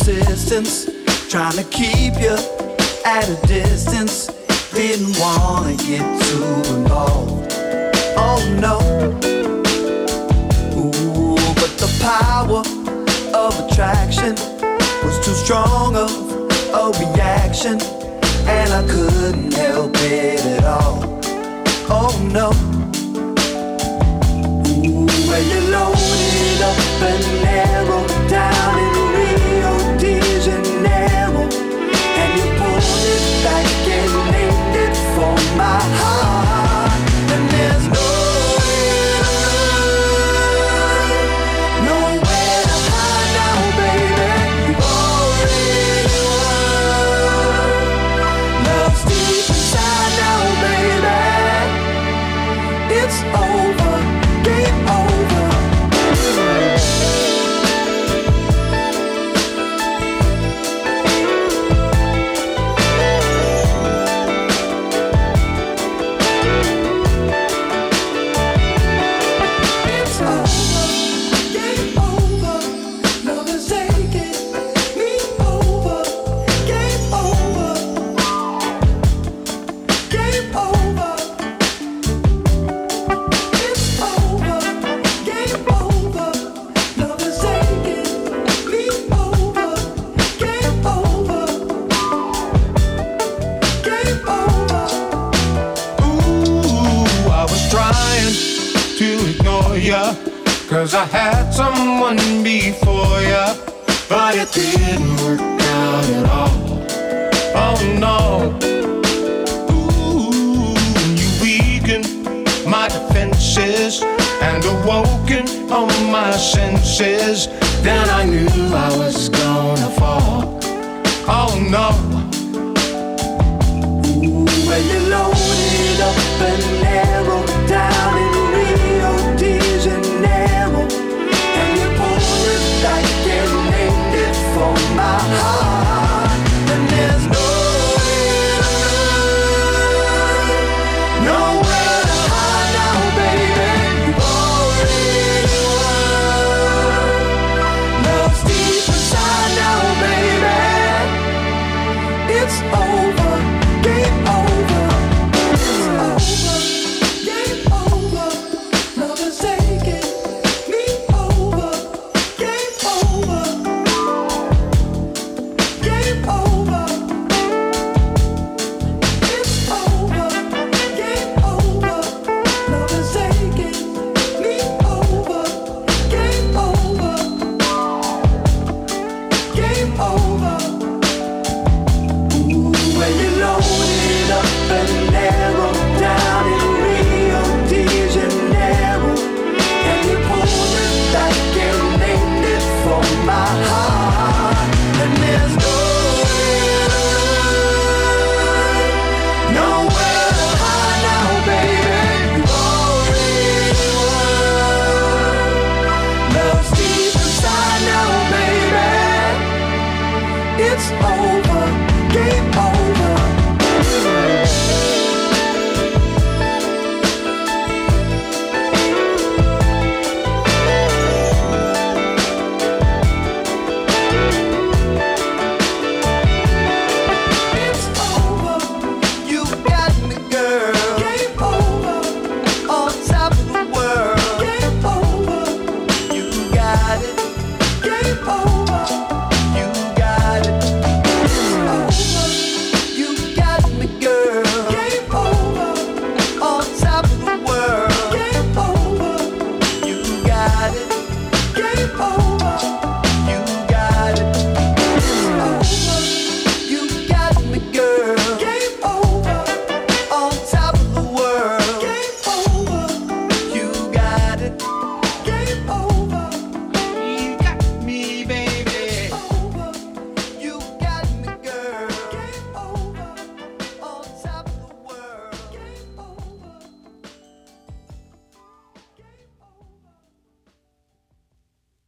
persistence, trying to keep you at a distance. Didn't wanna get too involved. Oh no. Ooh, but the power of attraction was too strong of a reaction, and I couldn't help it at all. Oh no. Ooh, when you loaded up and narrowed down in Rio de Janeiro, and you pulled it back and named it for my heart, and there's nowhere to hide now, baby. You already won. Love's deep inside now, baby. It's over, game over. Cause I had someone before ya, but it didn't work out at all. Oh no. Ooh, you weakened my defenses and awoken all my senses. Then I knew I was gonna fall. Oh no. Ooh, when you loaded up and narrowed down in Rio de Janeiro, and you pulled it back and named it for my heart, and there's nowhere to hide now, baby. You already won. Love's deep inside now, baby. It's over, game over. It's over, game over. Love is taking me over. Game over, game over. It's over, game over. Love is taking me over. Game over, game over. Ooh, when you loaded up and narrowed down in Rio de Janeiro, and you pulled it back and named it for my heart, and there's nowhere to hide now, baby. You already won. Love's deep inside now, baby. It's over, game